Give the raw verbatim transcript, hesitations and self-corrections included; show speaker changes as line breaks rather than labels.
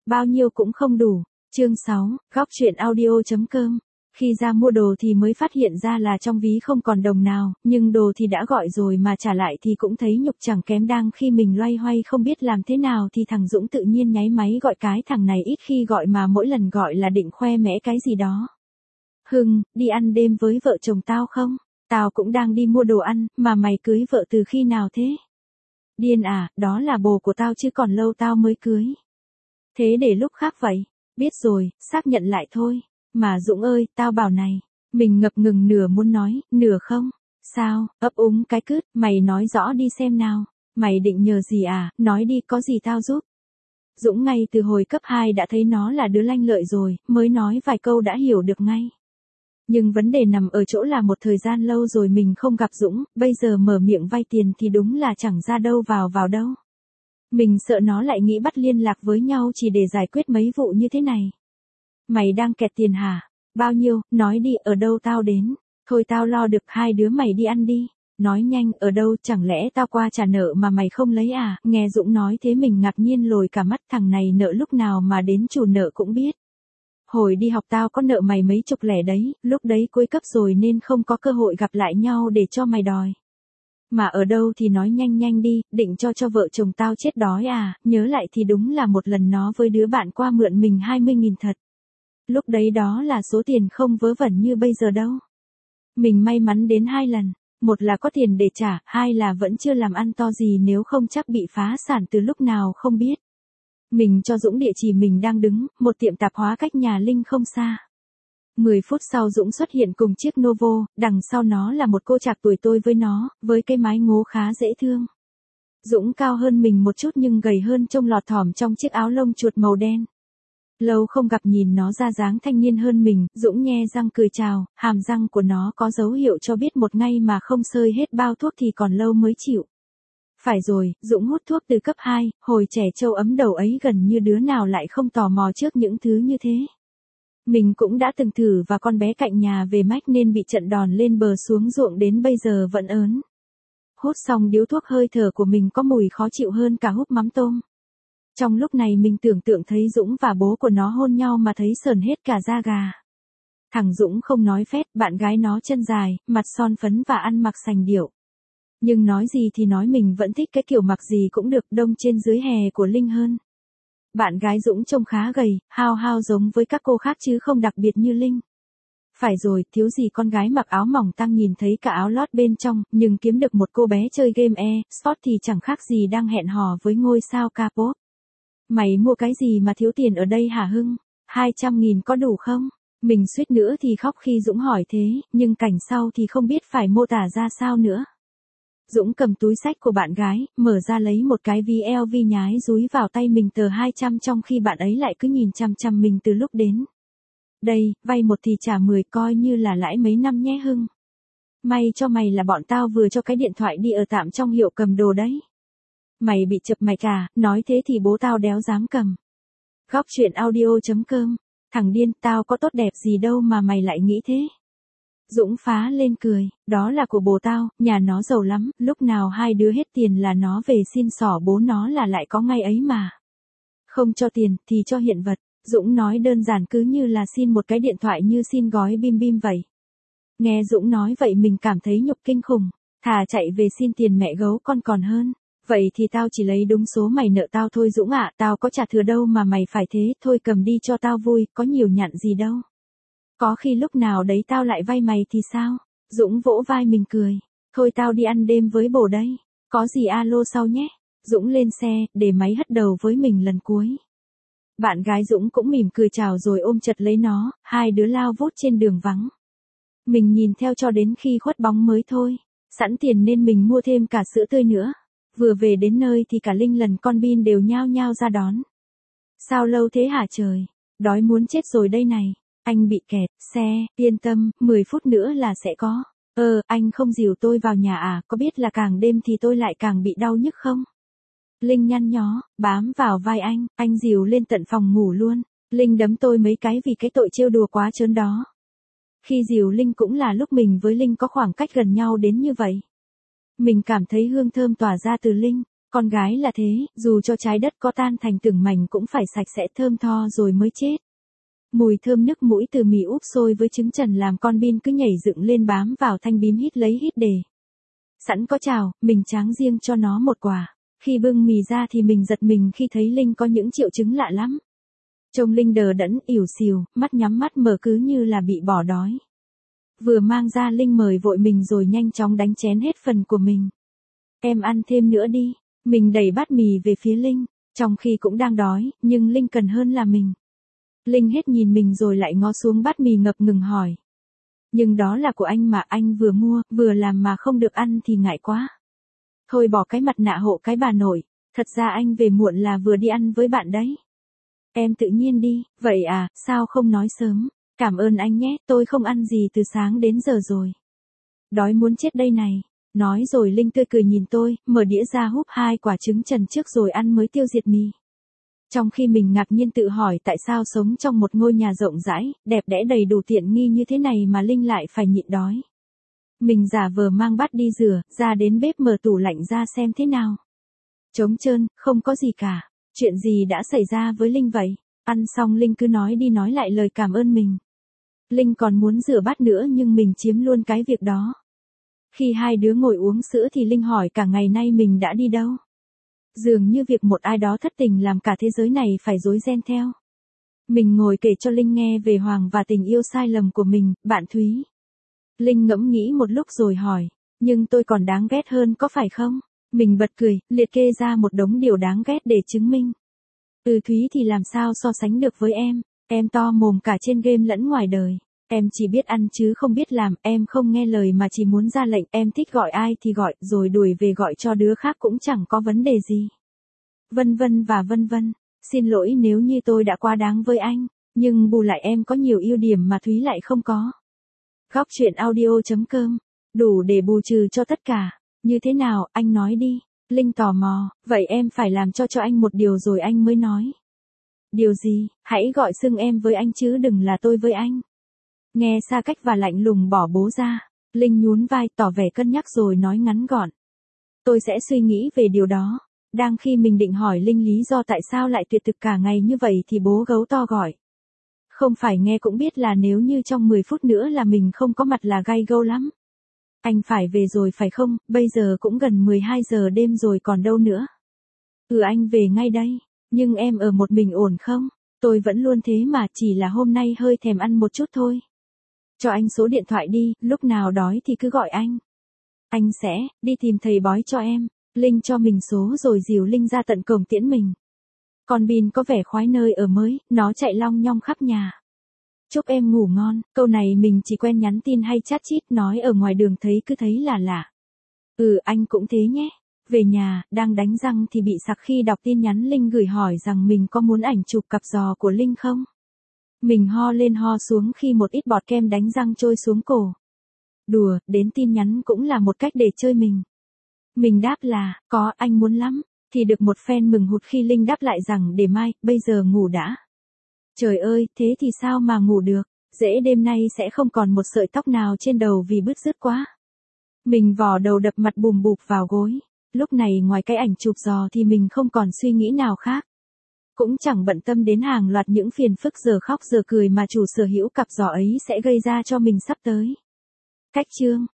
bao nhiêu cũng không đủ. Chương sáu, góc truyện audio.com. Khi ra mua đồ thì mới phát hiện ra là trong ví không còn đồng nào, nhưng đồ thì đã gọi rồi mà trả lại thì cũng thấy nhục chẳng kém. Đang khi mình loay hoay không biết làm thế nào thì thằng Dũng tự nhiên nháy máy gọi. Cái thằng này ít khi gọi mà mỗi lần gọi là định khoe mẽ cái gì đó. Hưng, đi ăn đêm với vợ chồng tao không? Tao cũng đang đi mua đồ ăn, mà mày cưới vợ từ khi nào thế? Điên à, đó là bồ của tao chứ còn lâu tao mới cưới. Thế để lúc khác vậy. Biết rồi, xác nhận lại thôi. Mà Dũng ơi, tao bảo này. Mình ngập ngừng nửa muốn nói, nửa không. Sao, ấp úng cái cứt, mày nói rõ đi xem nào. Mày định nhờ gì à, nói đi có gì tao giúp. Dũng ngay từ hồi cấp hai đã thấy nó là đứa lanh lợi rồi, mới nói vài câu đã hiểu được ngay. Nhưng vấn đề nằm ở chỗ là một thời gian lâu rồi mình không gặp Dũng, bây giờ mở miệng vay tiền thì đúng là chẳng ra đâu vào vào đâu. Mình sợ nó lại nghĩ bắt liên lạc với nhau chỉ để giải quyết mấy vụ như thế này. Mày đang kẹt tiền hả? Bao nhiêu, nói đi, ở đâu tao đến. Thôi tao lo được, hai đứa mày đi ăn đi. Nói nhanh, ở đâu, chẳng lẽ tao qua trả nợ mà mày không lấy à? Nghe Dũng nói thế mình ngạc nhiên lồi cả mắt, thằng này nợ lúc nào mà đến chủ nợ cũng biết. Hồi đi học tao có nợ mày mấy chục lẻ đấy, lúc đấy cuối cấp rồi nên không có cơ hội gặp lại nhau để cho mày đòi. Mà ở đâu thì nói nhanh nhanh đi, định cho cho vợ chồng tao chết đói à, nhớ lại thì đúng là một lần nó với đứa bạn qua mượn mình hai mươi nghìn thật. Lúc đấy đó là số tiền không vớ vẩn như bây giờ đâu. Mình may mắn đến hai lần, một là có tiền để trả, hai là vẫn chưa làm ăn to gì nếu không chắc bị phá sản từ lúc nào không biết. Mình cho Dũng địa chỉ mình đang đứng, một tiệm tạp hóa cách nhà Linh không xa. mười phút sau Dũng xuất hiện cùng chiếc Novo, đằng sau nó là một cô chạc tuổi tôi với nó, với cái mái ngố khá dễ thương. Dũng cao hơn mình một chút nhưng gầy hơn, trông lọt thỏm trong chiếc áo lông chuột màu đen. Lâu không gặp nhìn nó ra dáng thanh niên hơn mình, Dũng nhe răng cười chào, hàm răng của nó có dấu hiệu cho biết một ngày mà không sơi hết bao thuốc thì còn lâu mới chịu. Phải rồi, Dũng hút thuốc từ cấp hai, hồi trẻ trâu ấm đầu ấy gần như đứa nào lại không tò mò trước những thứ như thế. Mình cũng đã từng thử và con bé cạnh nhà về mách nên bị trận đòn lên bờ xuống ruộng đến bây giờ vẫn ớn. Hút xong điếu thuốc hơi thở của mình có mùi khó chịu hơn cả hút mắm tôm. Trong lúc này mình tưởng tượng thấy Dũng và bố của nó hôn nhau mà thấy sờn hết cả da gà. Thằng Dũng không nói phét, bạn gái nó chân dài, mặt son phấn và ăn mặc sành điệu. Nhưng nói gì thì nói mình vẫn thích cái kiểu mặc gì cũng được, đông trên dưới hè của Linh hơn. Bạn gái Dũng trông khá gầy, hao hao giống với các cô khác chứ không đặc biệt như Linh. Phải rồi, thiếu gì con gái mặc áo mỏng tang nhìn thấy cả áo lót bên trong, nhưng kiếm được một cô bé chơi game e-sport thì chẳng khác gì đang hẹn hò với ngôi sao K-pop. Mày mua cái gì mà thiếu tiền ở đây hả Hưng? hai trăm nghìn có đủ không? Mình suýt nữa thì khóc khi Dũng hỏi thế, nhưng cảnh sau thì không biết phải mô tả ra sao nữa. Dũng cầm túi xách của bạn gái, mở ra lấy một cái ví eo vi nhái dúi vào tay mình tờ hai trăm trong khi bạn ấy lại cứ nhìn chằm chằm mình từ lúc đến. Đây, vay một thì trả mười coi như là lãi mấy năm nhé Hưng. May cho mày là bọn tao vừa cho cái điện thoại đi ở tạm trong hiệu cầm đồ đấy. Mày bị chập mạch à, nói thế thì bố tao đéo dám cầm. Góc truyện audio.com. Thằng điên, tao có tốt đẹp gì đâu mà mày lại nghĩ thế. Dũng phá lên cười, đó là của bố tao, nhà nó giàu lắm, lúc nào hai đứa hết tiền là nó về xin xỏ bố nó là lại có ngay ấy mà. Không cho tiền, thì cho hiện vật. Dũng nói đơn giản cứ như là xin một cái điện thoại như xin gói bim bim vậy. Nghe Dũng nói vậy mình cảm thấy nhục kinh khủng, thà chạy về xin tiền mẹ gấu con còn hơn. Vậy thì tao chỉ lấy đúng số mày nợ tao thôi Dũng ạ, tao có trả thừa đâu mà mày phải thế, thôi cầm đi cho tao vui, có nhiều nhặn gì đâu. Có khi lúc nào đấy tao lại vay mày thì sao? Dũng vỗ vai mình cười, thôi tao đi ăn đêm với bồ đây, có gì alo sau nhé. Dũng lên xe, để máy hất đầu với mình lần cuối. Bạn gái Dũng cũng mỉm cười chào rồi ôm chặt lấy nó, hai đứa lao vút trên đường vắng. Mình nhìn theo cho đến khi khuất bóng mới thôi, sẵn tiền nên mình mua thêm cả sữa tươi nữa. Vừa về đến nơi thì cả Linh lần con Bin đều nhao nhao ra đón. Sao lâu thế hả trời? Đói muốn chết rồi đây này. Anh bị kẹt, xe, yên tâm, mười phút nữa là sẽ có. Ờ, anh không dìu tôi vào nhà à, có biết là càng đêm thì tôi lại càng bị đau nhức không? Linh nhăn nhó, bám vào vai anh, anh dìu lên tận phòng ngủ luôn. Linh đấm tôi mấy cái vì cái tội trêu đùa quá trớn đó. Khi dìu Linh cũng là lúc mình với Linh có khoảng cách gần nhau đến như vậy. Mình cảm thấy hương thơm tỏa ra từ Linh. Con gái là thế, dù cho trái đất có tan thành từng mảnh cũng phải sạch sẽ thơm tho rồi mới chết. Mùi thơm nước mũi từ mì úp sôi với trứng trần làm con Bin cứ nhảy dựng lên bám vào thanh bím hít lấy hít để. Sẵn có chào, mình tráng riêng cho nó một quả. Khi bưng mì ra thì mình giật mình khi thấy Linh có những triệu chứng lạ lắm. Trông Linh đờ đẫn, ỉu xìu, mắt nhắm mắt mở cứ như là bị bỏ đói. Vừa mang ra Linh mời vội mình rồi nhanh chóng đánh chén hết phần của mình. Em ăn thêm nữa đi. Mình đẩy bát mì về phía Linh, trong khi cũng đang đói, nhưng Linh cần hơn là mình. Linh hết nhìn mình rồi lại ngó xuống bát mì ngập ngừng hỏi. Nhưng đó là của anh mà anh vừa mua, vừa làm mà không được ăn thì ngại quá. Thôi bỏ cái mặt nạ hộ cái bà nội, thật ra anh về muộn là vừa đi ăn với bạn đấy. Em tự nhiên đi, vậy à, sao không nói sớm, cảm ơn anh nhé, tôi không ăn gì từ sáng đến giờ rồi. Đói muốn chết đây này. Nói rồi Linh tươi cười nhìn tôi, mở đĩa ra húp hai quả trứng trần trước rồi ăn mới tiêu diệt mì. Trong khi mình ngạc nhiên tự hỏi tại sao sống trong một ngôi nhà rộng rãi, đẹp đẽ đầy đủ tiện nghi như thế này mà Linh lại phải nhịn đói. Mình giả vờ mang bát đi rửa, ra đến bếp mở tủ lạnh ra xem thế nào. Trống trơn, không có gì cả. Chuyện gì đã xảy ra với Linh vậy? Ăn xong Linh cứ nói đi nói lại lời cảm ơn mình. Linh còn muốn rửa bát nữa nhưng mình chiếm luôn cái việc đó. Khi hai đứa ngồi uống sữa thì Linh hỏi cả ngày nay mình đã đi đâu. Dường như việc một ai đó thất tình làm cả thế giới này phải rối ren theo. Mình ngồi kể cho Linh nghe về Hoàng và tình yêu sai lầm của mình, bạn Thúy. Linh ngẫm nghĩ một lúc rồi hỏi, nhưng tôi còn đáng ghét hơn có phải không? Mình bật cười, liệt kê ra một đống điều đáng ghét để chứng minh. Ừ Thúy thì làm sao so sánh được với em, em to mồm cả trên game lẫn ngoài đời. Em chỉ biết ăn chứ không biết làm, em không nghe lời mà chỉ muốn ra lệnh, em thích gọi ai thì gọi, rồi đuổi về gọi cho đứa khác cũng chẳng có vấn đề gì. Vân vân và vân vân, xin lỗi nếu như tôi đã quá đáng với anh, nhưng bù lại em có nhiều ưu điểm mà Thúy lại không có. Góc truyện audio chấm com, đủ để bù trừ cho tất cả, như thế nào, anh nói đi. Linh tò mò, vậy em phải làm cho cho anh một điều rồi anh mới nói. Điều gì, hãy gọi xưng em với anh chứ đừng là tôi với anh. Nghe xa cách và lạnh lùng bỏ bố ra, Linh nhún vai tỏ vẻ cân nhắc rồi nói ngắn gọn. Tôi sẽ suy nghĩ về điều đó. Đang khi mình định hỏi Linh lý do tại sao lại tuyệt thực cả ngày như vậy thì bố gấu to gọi. Không phải nghe cũng biết là nếu như trong mười phút nữa là mình không có mặt là gay gâu lắm. Anh phải về rồi phải không, bây giờ cũng gần mười hai giờ đêm rồi còn đâu nữa. Ừ anh về ngay đây, nhưng em ở một mình ổn không? Tôi vẫn luôn thế mà, chỉ là hôm nay hơi thèm ăn một chút thôi. Cho anh số điện thoại đi, lúc nào đói thì cứ gọi anh. Anh sẽ đi tìm thầy bói cho em. Linh cho mình số rồi dìu Linh ra tận cổng tiễn mình. Con Bin có vẻ khoái nơi ở mới, nó chạy long nhong khắp nhà. Chúc em ngủ ngon, câu này mình chỉ quen nhắn tin hay chat chít, nói ở ngoài đường thấy cứ thấy là lạ. Ừ anh cũng thế nhé. Về nhà, đang đánh răng thì bị sặc khi đọc tin nhắn Linh gửi hỏi rằng mình có muốn ảnh chụp cặp giò của Linh không? Mình ho lên ho xuống khi một ít bọt kem đánh răng trôi xuống cổ. Đùa, đến tin nhắn cũng là một cách để chơi mình. Mình đáp là, có, anh muốn lắm. Thì được một fan mừng hụt khi Linh đáp lại rằng để mai, bây giờ ngủ đã. Trời ơi, thế thì sao mà ngủ được, dễ đêm nay sẽ không còn một sợi tóc nào trên đầu vì bứt rứt quá. Mình vò đầu đập mặt bùm bụp vào gối. Lúc này ngoài cái ảnh chụp giò thì mình không còn suy nghĩ nào khác. Cũng chẳng bận tâm đến hàng loạt những phiền phức giờ khóc giờ cười mà chủ sở hữu cặp giò ấy sẽ gây ra cho mình sắp tới. Cách chương